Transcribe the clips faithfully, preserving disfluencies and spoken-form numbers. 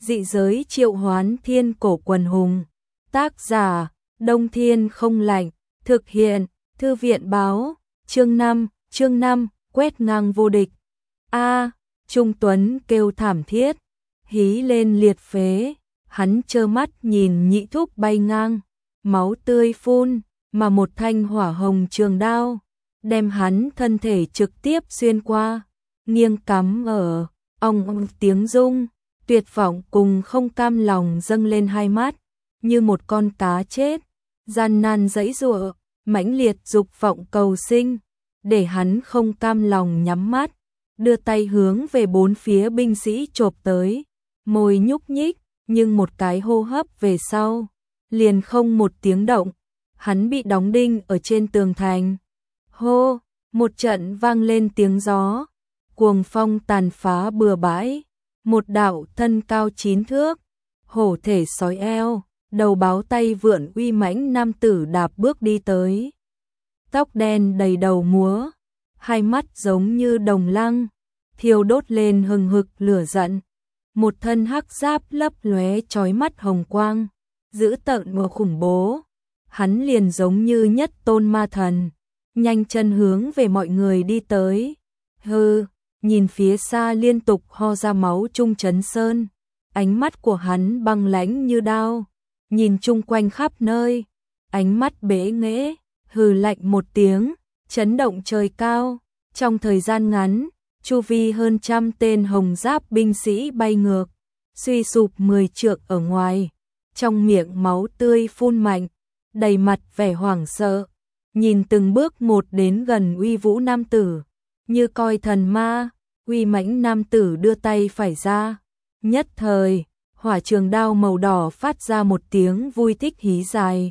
Dị giới triệu hoán thiên cổ quần hùng. Tác giả, Đông Thiên không lạnh. Thực hiện, Thư viện báo. Chương năm, chương năm, quét ngang vô địch. A, Trung Tuấn kêu thảm thiết, hí lên liệt phế, hắn trơ mắt nhìn nhị thúc bay ngang, máu tươi phun, mà một thanh hỏa hồng trường đao, đem hắn thân thể trực tiếp xuyên qua, nghiêng cắm ở, ong ong tiếng rung, tuyệt vọng cùng không cam lòng dâng lên hai mắt, như một con cá chết, gian nan giãy giụa, mãnh liệt dục vọng cầu sinh, để hắn không cam lòng nhắm mắt, đưa tay hướng về bốn phía binh sĩ chộp tới, môi nhúc nhích, nhưng một cái hô hấp về sau, liền không một tiếng động, hắn bị đóng đinh ở trên tường thành. Hô, một trận vang lên tiếng gió, cuồng phong tàn phá bừa bãi, một đạo thân cao chín thước, hổ thể sói eo, đầu báo tay vượn uy mãnh nam tử đạp bước đi tới. Tóc đen đầy đầu múa, hai mắt giống như đồng lăng, thiêu đốt lên hừng hực lửa giận. Một thân hắc giáp lấp lóe chói mắt hồng quang, dữ tợn và khủng bố. Hắn liền giống như nhất tôn ma thần, nhanh chân hướng về mọi người đi tới. Hừ, nhìn phía xa liên tục ho ra máu Trung Chấn Sơn, ánh mắt của hắn băng lãnh như đao, nhìn chung quanh khắp nơi, ánh mắt bế nghễ, hừ lạnh một tiếng, chấn động trời cao. Trong thời gian ngắn, chu vi hơn trăm tên hồng giáp binh sĩ bay ngược, suy sụp mười trượng ở ngoài, trong miệng máu tươi phun mạnh, đầy mặt vẻ hoảng sợ, nhìn từng bước một đến gần uy vũ nam tử, như coi thần ma. Uy mãnh nam tử đưa tay phải ra, nhất thời, hỏa trường đao màu đỏ phát ra một tiếng vui thích hí dài.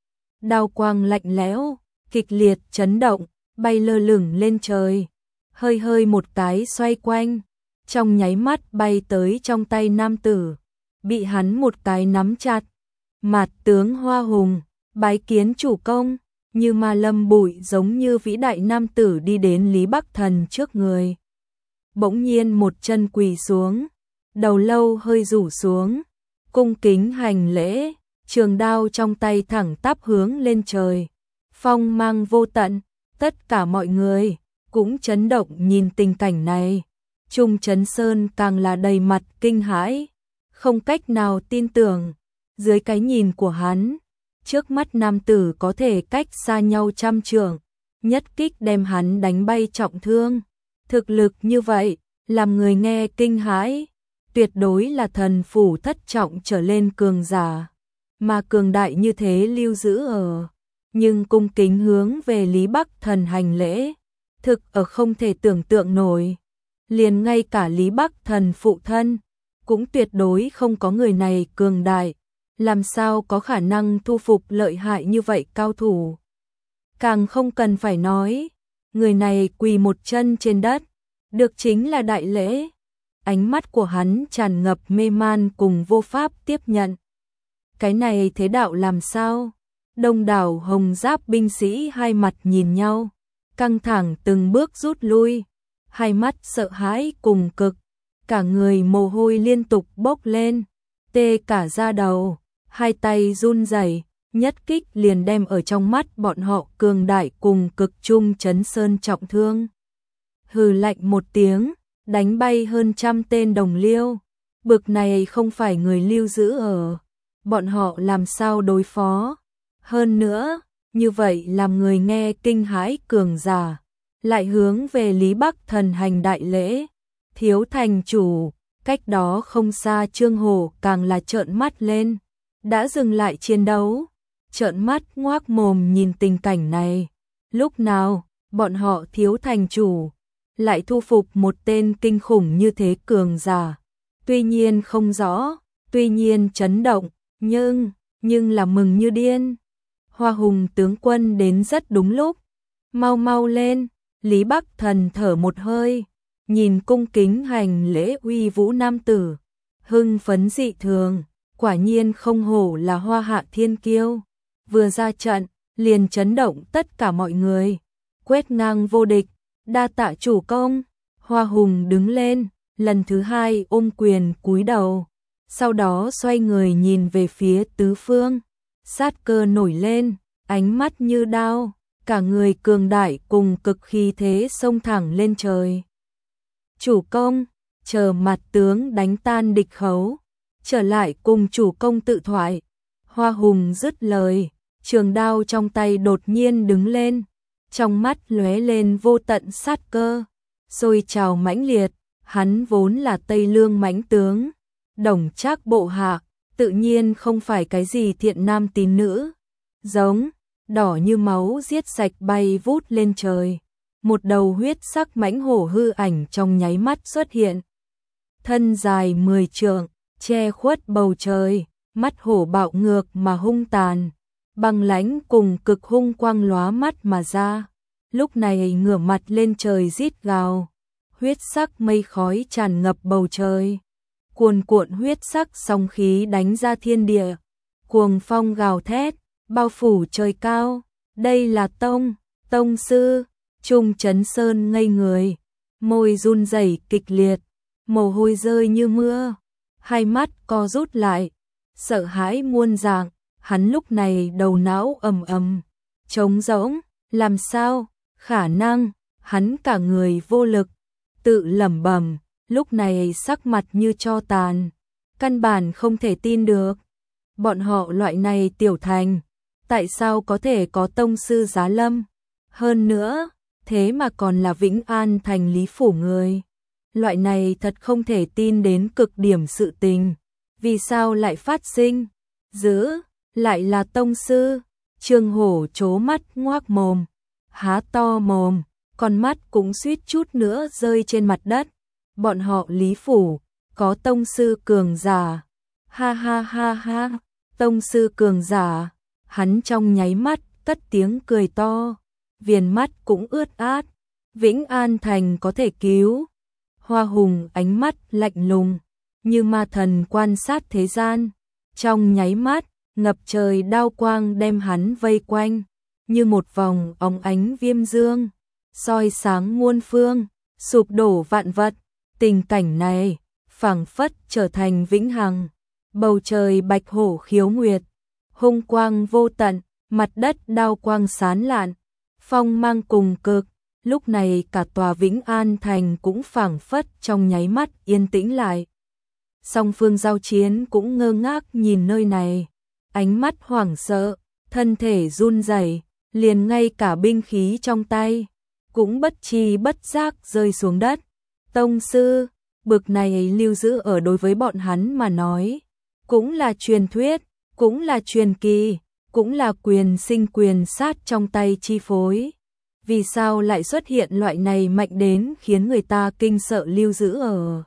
Đao quang lạnh lẽo, kịch liệt chấn động, bay lơ lửng lên trời, hơi hơi một cái xoay quanh, trong nháy mắt bay tới trong tay nam tử, bị hắn một cái nắm chặt. Mạt tướng Hoa Hùng, bái kiến chủ công, như ma lâm bụi giống như vĩ đại nam tử đi đến Lý Bắc Thần trước người. Bỗng nhiên một chân quỳ xuống, đầu lâu hơi rủ xuống, cung kính hành lễ, trường đao trong tay thẳng tắp hướng lên trời, phong mang vô tận. Tất cả mọi người cũng chấn động nhìn tình cảnh này. Trung Chấn Sơn càng là đầy mặt kinh hãi, không cách nào tin tưởng. Dưới cái nhìn của hắn, trước mắt nam tử có thể cách xa nhau trăm trượng, nhất kích đem hắn đánh bay trọng thương. Thực lực như vậy, làm người nghe kinh hãi, tuyệt đối là thần phủ thất trọng trở lên cường giả, mà cường đại như thế lưu giữ ở, nhưng cung kính hướng về Lý Bắc Thần hành lễ, thực ở không thể tưởng tượng nổi. Liền ngay cả Lý Bắc Thần phụ thân, cũng tuyệt đối không có người này cường đại, làm sao có khả năng thu phục lợi hại như vậy cao thủ. Càng không cần phải nói, người này quỳ một chân trên đất, được chính là đại lễ. Ánh mắt của hắn tràn ngập mê man cùng vô pháp tiếp nhận. Cái này thế đạo làm sao? Đông đảo hồng giáp binh sĩ hai mặt nhìn nhau, căng thẳng từng bước rút lui, hai mắt sợ hãi cùng cực, cả người mồ hôi liên tục bốc lên, tê cả da đầu, hai tay run rẩy, nhất kích liền đem ở trong mắt bọn họ cường đại cùng cực Trung Chấn Sơn trọng thương. Hừ lạnh một tiếng, đánh bay hơn trăm tên đồng liêu, bực này không phải người lưu giữ ở, bọn họ làm sao đối phó. Hơn nữa, như vậy làm người nghe kinh hãi cường giả, lại hướng về Lý Bắc Thần hành đại lễ. Thiếu thành chủ, cách đó không xa Trương Hổ càng là trợn mắt lên, đã dừng lại chiến đấu, trợn mắt ngoác mồm nhìn tình cảnh này. Lúc nào, bọn họ thiếu thành chủ lại thu phục một tên kinh khủng như thế cường giả. Tuy nhiên không rõ, tuy nhiên chấn động, nhưng, nhưng là mừng như điên. Hoa Hùng tướng quân đến rất đúng lúc, mau mau lên. Lý Bắc Thần thở một hơi, nhìn cung kính hành lễ uy vũ nam tử, hưng phấn dị thường, quả nhiên không hổ là Hoa Hạ thiên kiêu, vừa ra trận, liền chấn động tất cả mọi người, quét ngang vô địch. Đa tạ chủ công. Hoa Hùng đứng lên, lần thứ hai ôm quyền cúi đầu, sau đó xoay người nhìn về phía tứ phương, sát cơ nổi lên, ánh mắt như đao, cả người cường đại cùng cực khí thế xông thẳng lên trời. Chủ công, chờ mặt tướng đánh tan địch khấu, trở lại cùng chủ công tự thoại. Hoa Hùng dứt lời, trường đao trong tay đột nhiên đứng lên, trong mắt lóe lên vô tận sát cơ, sôi trào mãnh liệt. Hắn vốn là Tây Lương mãnh tướng, Đồng Trác bộ hạ, tự nhiên không phải cái gì thiện nam tín nữ, giống đỏ như máu giết sạch bay vút lên trời. Một đầu huyết sắc mãnh hổ hư ảnh trong nháy mắt xuất hiện. Thân dài mười trượng, che khuất bầu trời, mắt hổ bạo ngược mà hung tàn, băng lãnh cùng cực hung quang lóa mắt mà ra. Lúc này ngửa mặt lên trời rít gào, huyết sắc mây khói tràn ngập bầu trời, cuồn cuộn huyết sắc sóng khí đánh ra thiên địa, cuồng phong gào thét, bao phủ trời cao. Đây là tông, tông sư. Trung Chấn Sơn ngây người, môi run rẩy kịch liệt, mồ hôi rơi như mưa, hai mắt co rút lại, sợ hãi muôn dạng. Hắn lúc này đầu não ầm ầm, trống rỗng, làm sao, khả năng, hắn cả người vô lực, tự lẩm bẩm, lúc này sắc mặt như tro tàn, căn bản không thể tin được. Bọn họ loại này tiểu thành, tại sao có thể có tông sư giá lâm? Hơn nữa, thế mà còn là Vĩnh An thành Lý phủ người. Loại này thật không thể tin đến cực điểm sự tình. Vì sao lại phát sinh? Giữ, lại là tông sư. Trương Hổ trố mắt ngoác mồm, há to mồm, con mắt cũng suýt chút nữa rơi trên mặt đất. Bọn họ Lý phủ, có tông sư cường giả. Ha ha ha ha, tông sư cường giả. Hắn trong nháy mắt cất tiếng cười to, viền mắt cũng ướt át. Vĩnh An thành có thể cứu. Hoa Hùng ánh mắt lạnh lùng, như ma thần quan sát thế gian. Trong nháy mắt, ngập trời đao quang đem hắn vây quanh, như một vòng óng ánh viêm dương, soi sáng muôn phương, sụp đổ vạn vật. Tình cảnh này, phảng phất trở thành vĩnh hằng. Bầu trời bạch hổ khiếu nguyệt, hung quang vô tận, mặt đất đao quang sán lạn, phong mang cùng cực. Lúc này cả tòa Vĩnh An thành cũng phảng phất trong nháy mắt yên tĩnh lại. Song phương giao chiến cũng ngơ ngác nhìn nơi này, ánh mắt hoảng sợ, thân thể run rẩy, liền ngay cả binh khí trong tay cũng bất tri bất giác rơi xuống đất. Tông sư, bực này lưu giữ ở đối với bọn hắn mà nói, cũng là truyền thuyết, cũng là truyền kỳ, cũng là quyền sinh quyền sát trong tay chi phối. Vì sao lại xuất hiện loại này mạnh đến khiến người ta kinh sợ lưu giữ ở?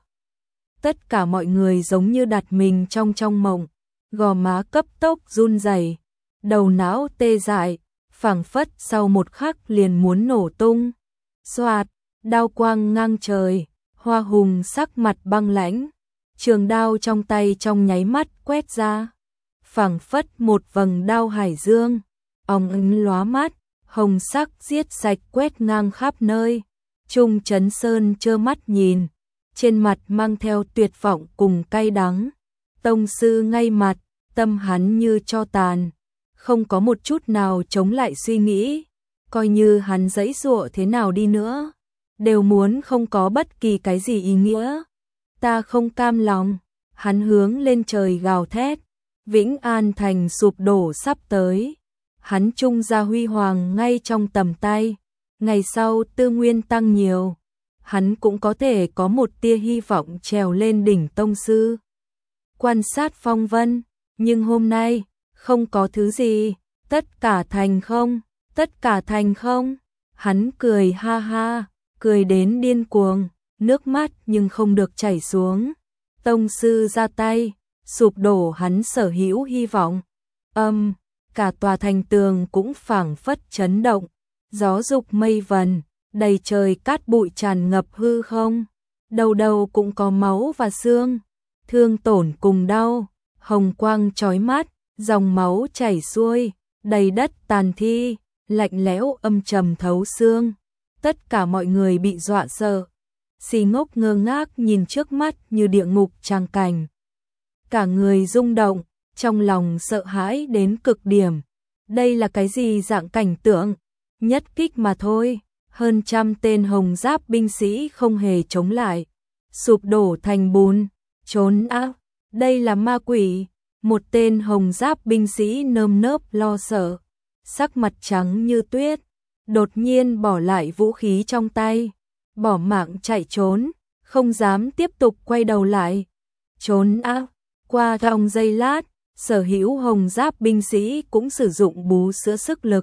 Tất cả mọi người giống như đặt mình trong trong mộng, gò má cấp tốc run rẩy, đầu não tê dại, phảng phất sau một khắc liền muốn nổ tung. Xoạt, đao quang ngang trời, Hoa Hùng sắc mặt băng lãnh, trường đao trong tay trong nháy mắt quét ra, phảng phất một vầng đao hải dương, óng ánh lóa mắt, hồng sắc giết sạch quét ngang khắp nơi. Trung Chấn Sơn trơ mắt nhìn, trên mặt mang theo tuyệt vọng cùng cay đắng. Tông sư ngay mặt, tâm hắn như tro tàn, không có một chút nào chống lại suy nghĩ, coi như hắn giãy giụa thế nào đi nữa, đều muốn không có bất kỳ cái gì ý nghĩa. Ta không cam lòng, hắn hướng lên trời gào thét. Vĩnh An thành sụp đổ sắp tới, hắn trung ra huy hoàng ngay trong tầm tay. Ngày sau tư nguyên tăng nhiều, hắn cũng có thể có một tia hy vọng trèo lên đỉnh tông sư. Quan sát phong vân, nhưng hôm nay, không có thứ gì, tất cả thành không, tất cả thành không. Hắn cười ha ha, cười đến điên cuồng, nước mắt nhưng không được chảy xuống. Tông sư ra tay, sụp đổ hắn sở hữu hy vọng. Âm, cả tòa thành tường cũng phảng phất chấn động, gió dục mây vần, đầy trời cát bụi tràn ngập hư không, đầu đầu cũng có máu và xương, thương tổn cùng đau, hồng quang chói mắt, dòng máu chảy xuôi, đầy đất tàn thi, lạnh lẽo âm trầm thấu xương. Tất cả mọi người bị dọa sợ, si ngốc ngơ ngác nhìn trước mắt như địa ngục tràng cảnh. cả người rung động, trong lòng sợ hãi đến cực điểm. Đây là cái gì dạng cảnh tượng? Nhất kích mà thôi, hơn trăm tên hồng giáp binh sĩ không hề chống lại, sụp đổ thành bùn, trốn ác. Đây là ma quỷ. Một tên hồng giáp binh sĩ nơm nớp lo sợ, sắc mặt trắng như tuyết, đột nhiên bỏ lại vũ khí trong tay, bỏ mạng chạy trốn, không dám tiếp tục quay đầu lại. Trốn ác. Qua trong giây lát, sở hữu hồng giáp binh sĩ cũng sử dụng bú sữa sức lực,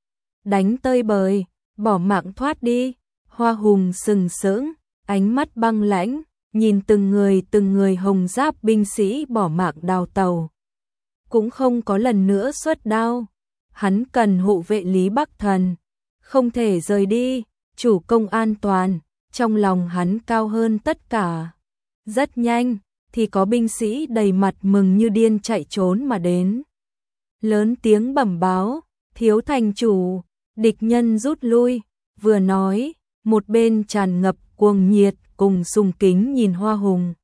đánh tơi bời, bỏ mạng thoát đi. Hoa Hùng sừng sững, ánh mắt băng lãnh, nhìn từng người từng người hồng giáp binh sĩ bỏ mạng đào tàu. Cũng không có lần nữa xuất đao, hắn cần hộ vệ Lý Bắc Thần, không thể rời đi, chủ công an toàn, trong lòng hắn cao hơn tất cả. Rất nhanh, thì có binh sĩ đầy mặt mừng như điên chạy trốn mà đến. Lớn tiếng bẩm báo, thiếu thành chủ, địch nhân rút lui, vừa nói, một bên tràn ngập cuồng nhiệt cùng sùng kính nhìn Hoa Hùng.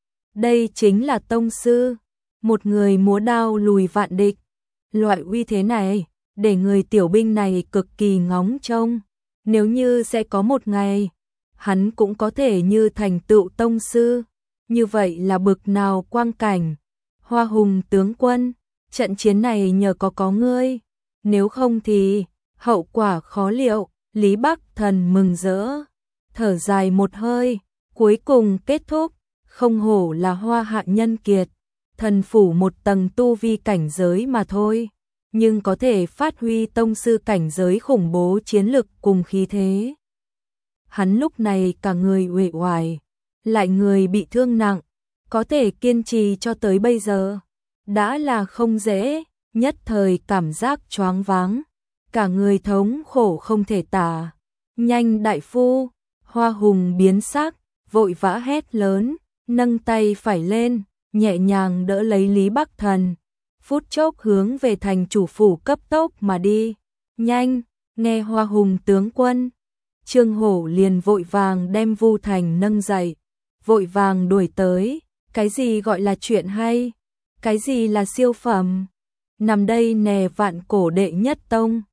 Đây chính là tông sư, một người múa đao lùi vạn địch. Loại uy thế này, để người tiểu binh này cực kỳ ngóng trông. Nếu như sẽ có một ngày, hắn cũng có thể như thành tựu tông sư. Như vậy là bực nào quang cảnh. Hoa Hùng tướng quân, trận chiến này nhờ có có ngươi, nếu không thì hậu quả khó liệu. Lý Bắc Thần mừng rỡ, thở dài một hơi, cuối cùng kết thúc. Không hổ là Hoa Hạ nhân kiệt, thần phủ một tầng tu vi cảnh giới mà thôi, nhưng có thể phát huy tông sư cảnh giới khủng bố chiến lực cùng khí thế. Hắn lúc này cả người uể oải, lại người bị thương nặng, có thể kiên trì cho tới bây giờ đã là không dễ, nhất thời cảm giác choáng váng, cả người thống khổ không thể tả. Nhanh đại phu! Hoa Hùng biến sắc, vội vã hét lớn, nâng tay phải lên, nhẹ nhàng đỡ lấy Lý Bắc Thần, phút chốc hướng về thành chủ phủ cấp tốc mà đi. Nhanh! Nghe Hoa Hùng tướng quân, Trương Hổ liền vội vàng đem Vu Thành nâng dậy, vội vàng đuổi tới. Cái gì gọi là chuyện hay? Cái gì là siêu phẩm? Nằm đây nè vạn cổ đệ nhất tông.